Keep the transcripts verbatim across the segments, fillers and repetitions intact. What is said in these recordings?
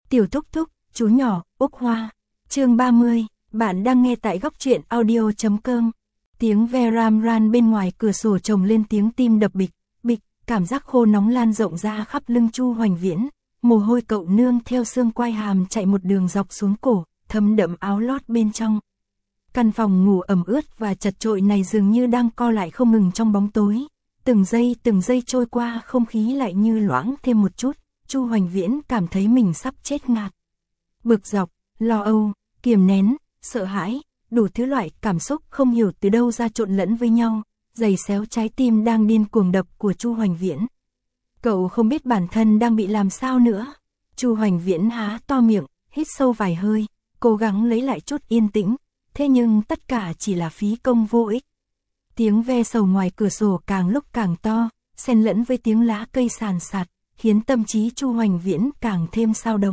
Tiểu thúc thúc, chú nhỏ, Úc Hoa. Chương ba mươi, bạn đang nghe tại góc truyện audio chấm com. Tiếng ve ram ran bên ngoài cửa sổ chồng lên tiếng tim đập bịch, bịch, cảm giác khô nóng lan rộng ra khắp lưng Chu Hoành Viễn, mồ hôi cậu nương theo xương quai hàm chạy một đường dọc xuống cổ, thấm đẫm áo lót bên trong. Căn phòng ngủ ẩm ướt và chật chội này dường như đang co lại không ngừng trong bóng tối. Từng giây từng giây trôi qua không khí lại như loãng thêm một chút, Chu Hoành Viễn cảm thấy mình sắp chết ngạt. Bực dọc, lo âu, kiềm nén, sợ hãi, đủ thứ loại cảm xúc không hiểu từ đâu ra trộn lẫn với nhau, giày xéo trái tim đang điên cuồng đập của Chu Hoành Viễn. Cậu không biết bản thân đang bị làm sao nữa. Chu Hoành Viễn há to miệng, hít sâu vài hơi, cố gắng lấy lại chút yên tĩnh, thế nhưng tất cả chỉ là phí công vô ích. Tiếng ve sầu ngoài cửa sổ càng lúc càng to, xen lẫn với tiếng lá cây sàn sạt, khiến tâm trí Chu Hoành Viễn càng thêm sao động.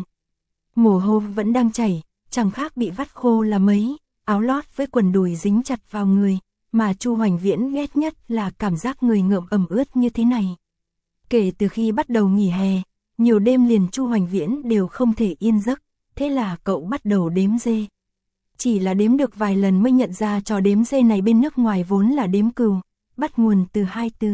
Mồ hôi vẫn đang chảy, chẳng khác bị vắt khô là mấy, áo lót với quần đùi dính chặt vào người, mà Chu Hoành Viễn ghét nhất là cảm giác người ngợm ẩm ướt như thế này. Kể từ khi bắt đầu nghỉ hè, nhiều đêm liền Chu Hoành Viễn đều không thể yên giấc, thế là cậu bắt đầu đếm dê. Chỉ là đếm được vài lần mới nhận ra trò đếm dê này bên nước ngoài vốn là đếm cừu, bắt nguồn từ hai từ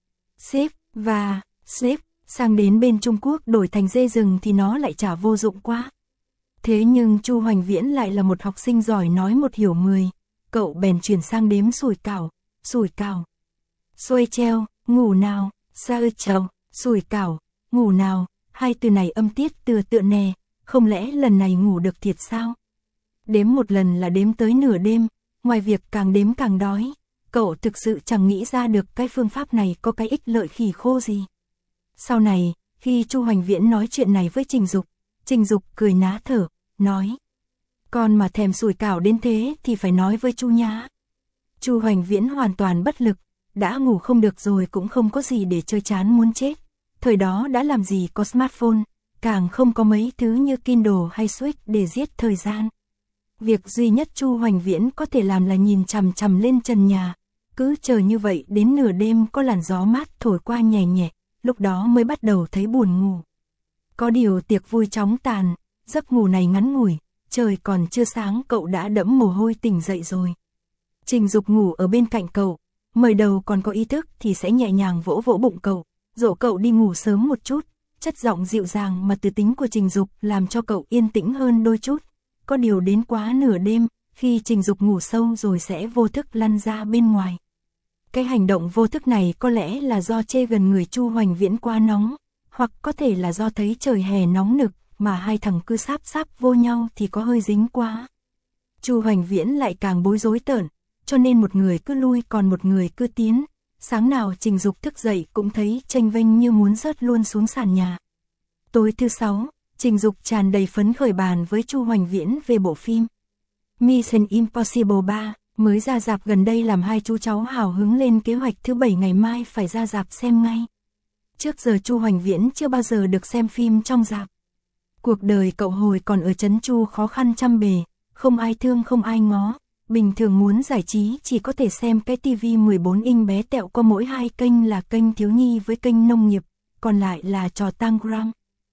xếp và xếp, sang đến bên Trung Quốc đổi thành dê rừng thì nó lại chả vô dụng quá. Thế nhưng Chu Hoành Viễn lại là một học sinh giỏi nói một hiểu mười, cậu bèn chuyển sang đếm sủi cảo, sủi cảo, xuôi treo, ngủ nào, sa ư trầu, sủi cảo, ngủ nào, hai từ này âm tiết tựa tựa nè, không lẽ lần này ngủ được thiệt sao? Đếm một lần là đếm tới nửa đêm, ngoài việc càng đếm càng đói, cậu thực sự chẳng nghĩ ra được cái phương pháp này có cái ích lợi khỉ khô gì. Sau này, khi Chu Hoành Viễn nói chuyện này với Trình Dục, Trình Dục cười ná thở, nói: "Con mà thèm sủi cảo đến thế thì phải nói với Chu Nhã." Chu Hoành Viễn hoàn toàn bất lực, đã ngủ không được rồi cũng không có gì để chơi chán muốn chết. Thời đó đã làm gì có smartphone, càng không có mấy thứ như Kindle hay Switch để giết thời gian. Việc duy nhất Chu Hoành Viễn có thể làm là nhìn chằm chằm lên trần nhà, cứ chờ như vậy đến nửa đêm có làn gió mát thổi qua nhẹ nhẹ, lúc đó mới bắt đầu thấy buồn ngủ. Có điều tiệc vui chóng tàn, giấc ngủ này ngắn ngủi, trời còn chưa sáng cậu đã đẫm mồ hôi tỉnh dậy rồi. Trình Dục ngủ ở bên cạnh cậu, mới đầu còn có ý thức thì sẽ nhẹ nhàng vỗ vỗ bụng cậu, dỗ cậu đi ngủ sớm một chút, chất giọng dịu dàng mà từ tính của Trình Dục làm cho cậu yên tĩnh hơn đôi chút. Có điều đến quá nửa đêm, khi Trình Dục ngủ sâu rồi sẽ vô thức lăn ra bên ngoài. Cái hành động vô thức này có lẽ là do chê gần người Chu Hoành Viễn quá nóng, hoặc có thể là do thấy trời hè nóng nực mà hai thằng cứ sáp sáp vô nhau thì có hơi dính quá. Chu Hoành Viễn lại càng bối rối tởn, cho nên một người cứ lui còn một người cứ tiến. Sáng nào Trình Dục thức dậy cũng thấy chênh vênh như muốn rớt luôn xuống sàn nhà. Tối thứ sáu, Trình Dục tràn đầy phấn khởi bàn với Chu Hoành Viễn về bộ phim Mission Impossible ba, mới ra rạp gần đây làm hai chú cháu hào hứng lên kế hoạch thứ bảy ngày mai phải ra rạp xem ngay. Trước giờ Chu Hoành Viễn chưa bao giờ được xem phim trong rạp. Cuộc đời cậu hồi còn ở trấn Chu khó khăn trăm bề, không ai thương không ai ngó, bình thường muốn giải trí chỉ có thể xem cái tivi mười bốn inch bé tẹo qua mỗi hai kênh là kênh thiếu nhi với kênh nông nghiệp, còn lại là trò Tangram.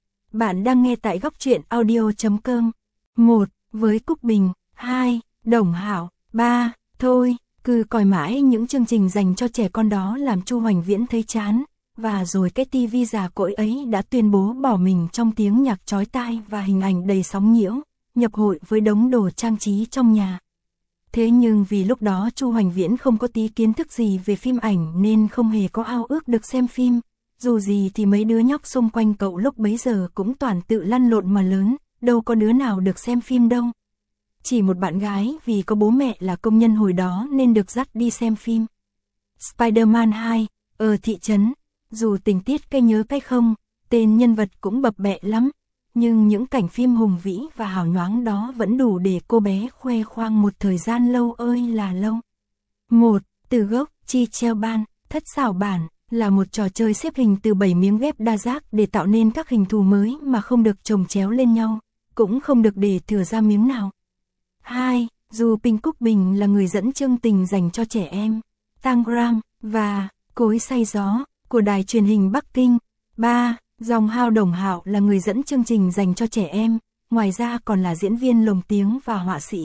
Bạn đang nghe tại góc truyện audio chấm com. một. Với Cúc Bình. hai. Đồng Hảo. ba. Thôi, cứ coi mãi những chương trình dành cho trẻ con đó làm Chu Hoành Viễn thấy chán, và rồi cái tivi già cỗi ấy đã tuyên bố bỏ mình trong tiếng nhạc chói tai và hình ảnh đầy sóng nhiễu, nhập hội với đống đồ trang trí trong nhà. Thế nhưng vì lúc đó Chu Hoành Viễn không có tí kiến thức gì về phim ảnh nên không hề có ao ước được xem phim. Dù gì thì mấy đứa nhóc xung quanh cậu lúc bấy giờ cũng toàn tự lăn lộn mà lớn, đâu có đứa nào được xem phim đâu. Chỉ một bạn gái vì có bố mẹ là công nhân hồi đó nên được dắt đi xem phim Spider-Man hai, ở thị trấn. Dù tình tiết cái nhớ cái không, tên nhân vật cũng bập bẹ lắm, nhưng những cảnh phim hùng vĩ và hào nhoáng đó vẫn đủ để cô bé khoe khoang một thời gian lâu ơi là lâu. một. Từ gốc, Chi Treo Ban, thất xảo bản, là một trò chơi xếp hình từ bảy miếng ghép đa giác để tạo nên các hình thù mới mà không được chồng chéo lên nhau, cũng không được để thừa ra miếng nào. hai. Dù Pinh Cúc Bình là người dẫn chương trình dành cho trẻ em, Tangram và Cối Xay Gió của đài truyền hình Bắc Kinh. ba. Dòng Hao Đồng Hạo là người dẫn chương trình dành cho trẻ em, ngoài ra còn là diễn viên lồng tiếng và họa sĩ.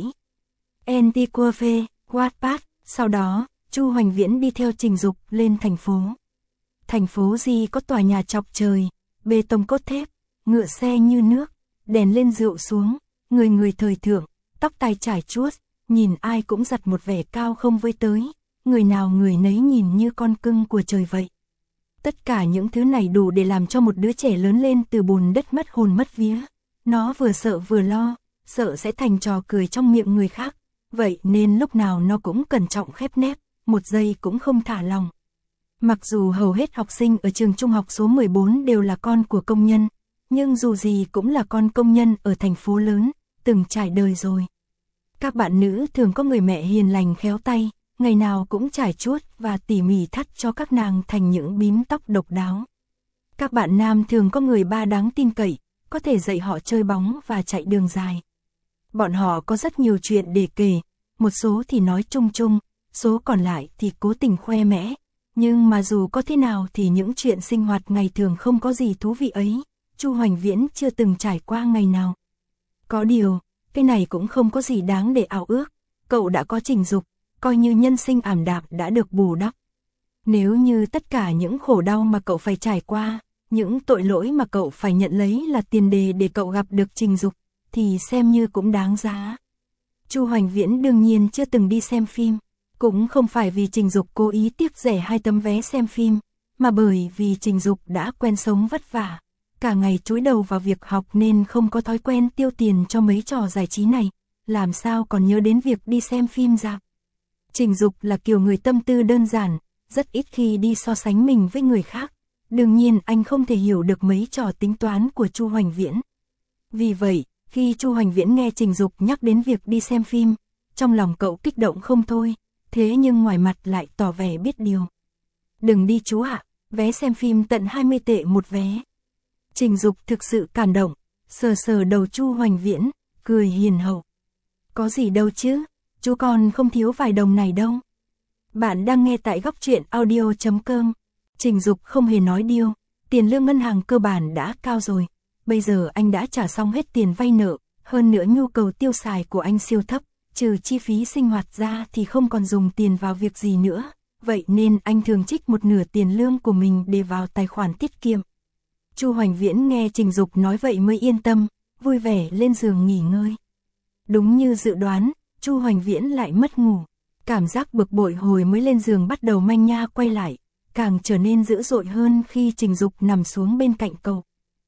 Antiquafe, Wattpad, sau đó, Chu Hoành Viễn đi theo Trình Dục lên thành phố. Thành phố gì có tòa nhà chọc trời, bê tông cốt thép, ngựa xe như nước, đèn lên rượu xuống, người người thời thượng, tóc tai trải chuốt, nhìn ai cũng giật một vẻ cao không với tới, người nào người nấy nhìn như con cưng của trời vậy. Tất cả những thứ này đủ để làm cho một đứa trẻ lớn lên từ bùn đất mất hồn mất vía. Nó vừa sợ vừa lo, sợ sẽ thành trò cười trong miệng người khác, vậy nên lúc nào nó cũng cẩn trọng khép nép, một giây cũng không thả lòng. Mặc dù hầu hết học sinh ở trường trung học số mười bốn đều là con của công nhân, nhưng dù gì cũng là con công nhân ở thành phố lớn, từng trải đời rồi. Các bạn nữ thường có người mẹ hiền lành khéo tay, ngày nào cũng trải chuốt và tỉ mỉ thắt cho các nàng thành những bím tóc độc đáo. Các bạn nam thường có người ba đáng tin cậy, có thể dạy họ chơi bóng và chạy đường dài. Bọn họ có rất nhiều chuyện để kể, một số thì nói chung chung, số còn lại thì cố tình khoe mẽ. Nhưng mà dù có thế nào thì những chuyện sinh hoạt ngày thường không có gì thú vị ấy, Chu Hoành Viễn chưa từng trải qua ngày nào. Có điều, cái này cũng không có gì đáng để ao ước, cậu đã có Trình Dục, coi như nhân sinh ảm đạm đã được bù đắp. Nếu như tất cả những khổ đau mà cậu phải trải qua, những tội lỗi mà cậu phải nhận lấy là tiền đề để cậu gặp được Trình Dục, thì xem như cũng đáng giá. Chu Hoành Viễn đương nhiên chưa từng đi xem phim, cũng không phải vì Trình Dục cố ý tiếc rẻ hai tấm vé xem phim, mà bởi vì Trình Dục đã quen sống vất vả, cả ngày chúi đầu vào việc học nên không có thói quen tiêu tiền cho mấy trò giải trí này, làm sao còn nhớ đến việc đi xem phim rạp. Trình Dục là kiểu người tâm tư đơn giản, rất ít khi đi so sánh mình với người khác, đương nhiên anh không thể hiểu được mấy trò tính toán của Chu Hoành Viễn. Vì vậy, khi Chu Hoành Viễn nghe Trình Dục nhắc đến việc đi xem phim, trong lòng cậu kích động không thôi, thế nhưng ngoài mặt lại tỏ vẻ biết điều. Đừng đi chú ạ, vé xem phim tận hai mươi tệ một vé. Trình Dục thực sự cảm động, sờ sờ đầu Chu Hoành Viễn, cười hiền hậu. Có gì đâu chứ, chú còn không thiếu vài đồng này đâu. Bạn đang nghe tại góc truyện audio chấm com. Trình Dục không hề nói điêu, tiền lương ngân hàng cơ bản đã cao rồi. Bây giờ anh đã trả xong hết tiền vay nợ, hơn nữa nhu cầu tiêu xài của anh siêu thấp, trừ chi phí sinh hoạt ra thì không còn dùng tiền vào việc gì nữa. Vậy nên anh thường trích một nửa tiền lương của mình để vào tài khoản tiết kiệm. Chu Hoành Viễn nghe Trình Dục nói vậy mới yên tâm, vui vẻ lên giường nghỉ ngơi. Đúng như dự đoán, Chu Hoành Viễn lại mất ngủ. Cảm giác bực bội hồi mới lên giường bắt đầu manh nha quay lại, càng trở nên dữ dội hơn khi Trình Dục nằm xuống bên cạnh cậu.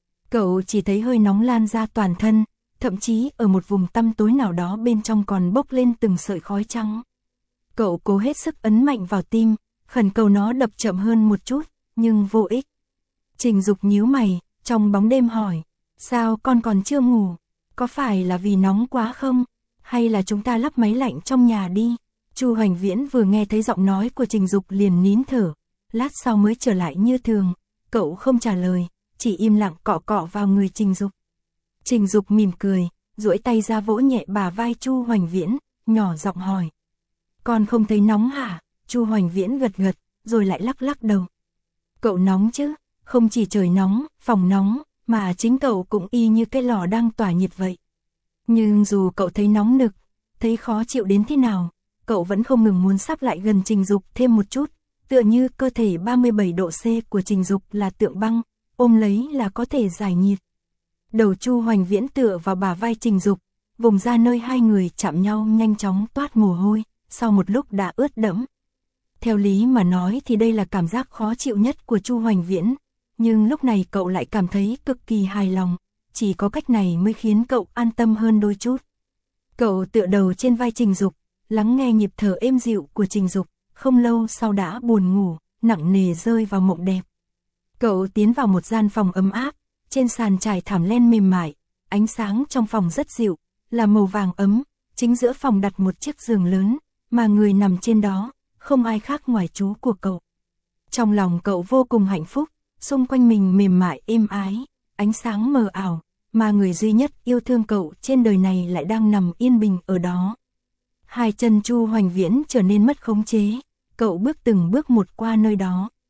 Cậu chỉ thấy hơi nóng lan ra toàn thân, thậm chí ở một vùng tăm tối nào đó bên trong còn bốc lên từng sợi khói trắng. Cậu cố hết sức ấn mạnh vào tim, khẩn cầu nó đập chậm hơn một chút, nhưng vô ích. Trình Dục nhíu mày, trong bóng đêm hỏi, sao con còn chưa ngủ? Có phải là vì nóng quá không? Hay là chúng ta lắp máy lạnh trong nhà đi? Chu Hoành Viễn vừa nghe thấy giọng nói của Trình Dục liền nín thở, lát sau mới trở lại như thường. Cậu không trả lời, chỉ im lặng cọ cọ vào người Trình Dục. Trình Dục mỉm cười, duỗi tay ra vỗ nhẹ bả vai Chu Hoành Viễn, nhỏ giọng hỏi. Con không thấy nóng hả? Chu Hoành Viễn gật gật, rồi lại lắc lắc đầu. Cậu nóng chứ, không chỉ trời nóng, phòng nóng, mà chính cậu cũng y như cái lò đang tỏa nhiệt vậy. Nhưng dù cậu thấy nóng nực, thấy khó chịu đến thế nào, cậu vẫn không ngừng muốn sắp lại gần Trình Dục thêm một chút, tựa như cơ thể ba mươi bảy độ C của Trình Dục là tượng băng, ôm lấy là có thể giải nhiệt. Đầu Chu Hoành Viễn tựa vào bả vai Trình Dục, vùng da nơi hai người chạm nhau nhanh chóng toát mồ hôi, sau một lúc đã ướt đẫm. Theo lý mà nói thì đây là cảm giác khó chịu nhất của Chu Hoành Viễn, nhưng lúc này cậu lại cảm thấy cực kỳ hài lòng, chỉ có cách này mới khiến cậu an tâm hơn đôi chút. Cậu tựa đầu trên vai Trình Dục, lắng nghe nhịp thở êm dịu của Trình Dục, không lâu sau đã buồn ngủ, nặng nề rơi vào mộng đẹp. Cậu tiến vào một gian phòng ấm áp, trên sàn trải thảm len mềm mại, ánh sáng trong phòng rất dịu, là màu vàng ấm, chính giữa phòng đặt một chiếc giường lớn, mà người nằm trên đó, không ai khác ngoài chú của cậu. Trong lòng cậu vô cùng hạnh phúc, xung quanh mình mềm mại êm ái, ánh sáng mờ ảo, mà người duy nhất yêu thương cậu trên đời này lại đang nằm yên bình ở đó. Hai chân Chu Hoành Viễn trở nên mất khống chế, cậu bước từng bước một qua nơi đó.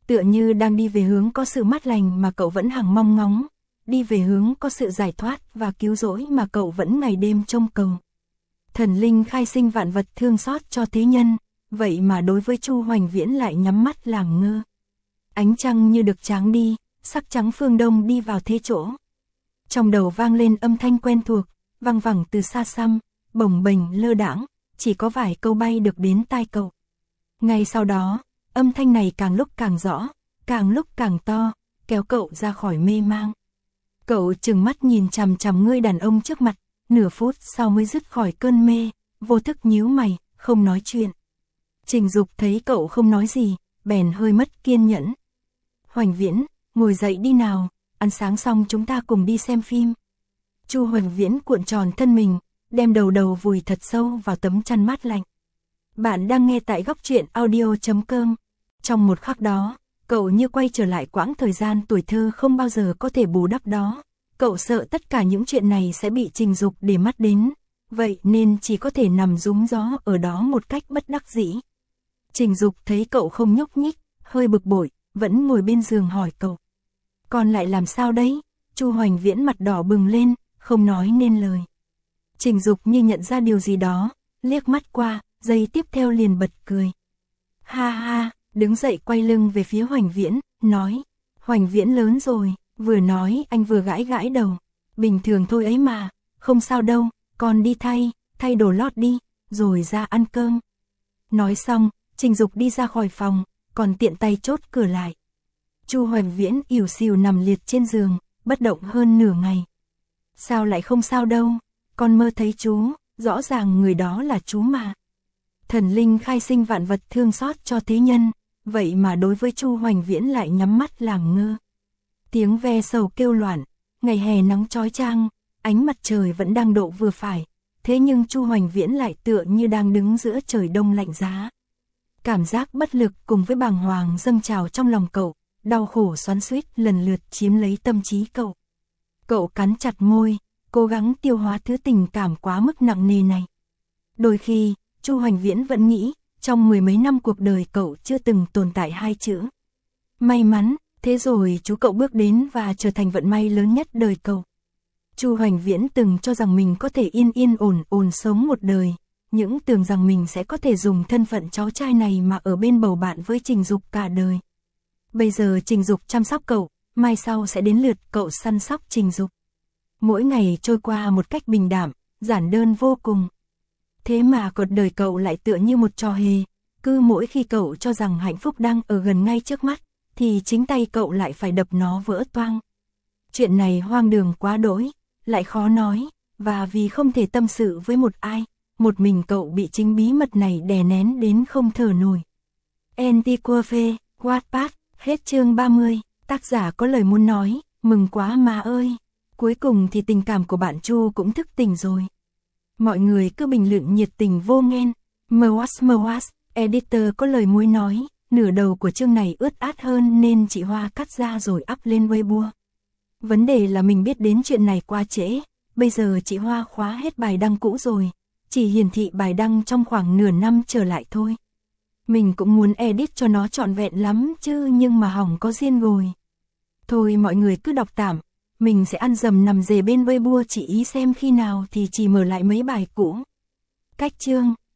tựa như đang đi về hướng có sự mát lành mà cậu vẫn hằng mong ngóng, đi về hướng có sự giải thoát và cứu rỗi mà cậu vẫn ngày đêm trông cầu. Thần linh khai sinh vạn vật thương xót cho thế nhân, vậy mà đối với Chu Hoành Viễn lại nhắm mắt làm ngơ. Ánh trăng như được tráng đi, sắc trắng phương đông đi vào thế chỗ. Trong đầu vang lên âm thanh quen thuộc, vang vẳng từ xa xăm, bồng bềnh lơ đãng, chỉ có vài câu bay được đến tai cậu. Ngay sau đó, âm thanh này càng lúc càng rõ, càng lúc càng to, kéo cậu ra khỏi mê mang. Cậu trừng mắt nhìn chằm chằm người đàn ông trước mặt, nửa phút sau mới dứt khỏi cơn mê, vô thức nhíu mày, không nói chuyện. Trình Dục thấy cậu không nói gì, bèn hơi mất kiên nhẫn. Hoành Viễn, ngồi dậy đi nào, ăn sáng xong chúng ta cùng đi xem phim. Chu Hoành Viễn cuộn tròn thân mình, đem đầu đầu vùi thật sâu vào tấm chăn mát lạnh. Bạn đang nghe tại góc truyện audio chấm com. Trong một khắc đó, cậu như quay trở lại quãng thời gian tuổi thơ không bao giờ có thể bù đắp đó. Cậu sợ tất cả những chuyện này sẽ bị Trình Dục để mắt đến, vậy nên chỉ có thể nằm rúm gió ở đó một cách bất đắc dĩ. Trình Dục thấy cậu không nhúc nhích, hơi bực bội, vẫn ngồi bên giường hỏi cậu. Còn lại làm sao đấy? Chu Hoành Viễn mặt đỏ bừng lên, không nói nên lời. Trình Dục như nhận ra điều gì đó, liếc mắt qua, giây tiếp theo liền bật cười. Ha ha, đứng dậy quay lưng về phía Hoành Viễn, nói. Hoành Viễn lớn rồi, vừa nói anh vừa gãi gãi đầu. Bình thường thôi ấy mà, không sao đâu, con đi thay, thay đồ lót đi, rồi ra ăn cơm. Nói xong, Trình Dục đi ra khỏi phòng, còn tiện tay chốt cửa lại. Chu Hoành Viễn ỉu xìu nằm liệt trên giường, bất động hơn nửa ngày. Sao lại không sao đâu, con mơ thấy chú, rõ ràng người đó là chú mà. Thần linh khai sinh vạn vật thương xót cho thế nhân, vậy mà đối với Chu Hoành Viễn lại nhắm mắt làm ngơ. Tiếng ve sầu kêu loạn, ngày hè nắng chói chang, ánh mặt trời vẫn đang độ vừa phải, thế nhưng Chu Hoành Viễn lại tựa như đang đứng giữa trời đông lạnh giá. Cảm giác bất lực cùng với bàng hoàng dâng trào trong lòng cậu, đau khổ xoắn xuýt lần lượt chiếm lấy tâm trí cậu. Cậu cắn chặt môi, cố gắng tiêu hóa thứ tình cảm quá mức nặng nề này. Đôi khi, Chu Hoành Viễn vẫn nghĩ, trong mười mấy năm cuộc đời cậu chưa từng tồn tại hai chữ may mắn, thế rồi chú cậu bước đến và trở thành vận may lớn nhất đời cậu. Chu Hoành Viễn từng cho rằng mình có thể yên yên ổn ổn sống một đời, những tưởng rằng mình sẽ có thể dùng thân phận cháu trai này mà ở bên bầu bạn với Trình Dục cả đời. Bây giờ Trình Dục chăm sóc cậu, mai sau sẽ đến lượt cậu săn sóc Trình Dục. Mỗi ngày trôi qua một cách bình đạm, giản đơn vô cùng. Thế mà cuộc đời cậu lại tựa như một trò hề, cứ mỗi khi cậu cho rằng hạnh phúc đang ở gần ngay trước mắt, thì chính tay cậu lại phải đập nó vỡ toang. Chuyện này hoang đường quá đỗi, lại khó nói, và vì không thể tâm sự với một ai, một mình cậu bị chính bí mật này đè nén đến không thở nổi. Antiquafe, Wattpad, hết chương ba mươi, tác giả có lời muốn nói, mừng quá mà ơi. Cuối cùng thì tình cảm của bạn Chu cũng thức tỉnh rồi. Mọi người cứ bình luận nhiệt tình vô nghen. Mwas Mwas, editor có lời muốn nói, nửa đầu của chương này ướt át hơn nên chị Hoa cắt ra rồi up lên Weibo. Vấn đề là mình biết đến chuyện này quá trễ, bây giờ chị Hoa khóa hết bài đăng cũ rồi, chỉ hiển thị bài đăng trong khoảng nửa năm trở lại thôi. Mình cũng muốn edit cho nó trọn vẹn lắm chứ nhưng mà hỏng có riêng rồi. Thôi mọi người cứ đọc tạm, mình sẽ ăn dầm nằm dề bên Weibo chỉ ý xem khi nào thì chỉ mở lại mấy bài cũ. Cách chương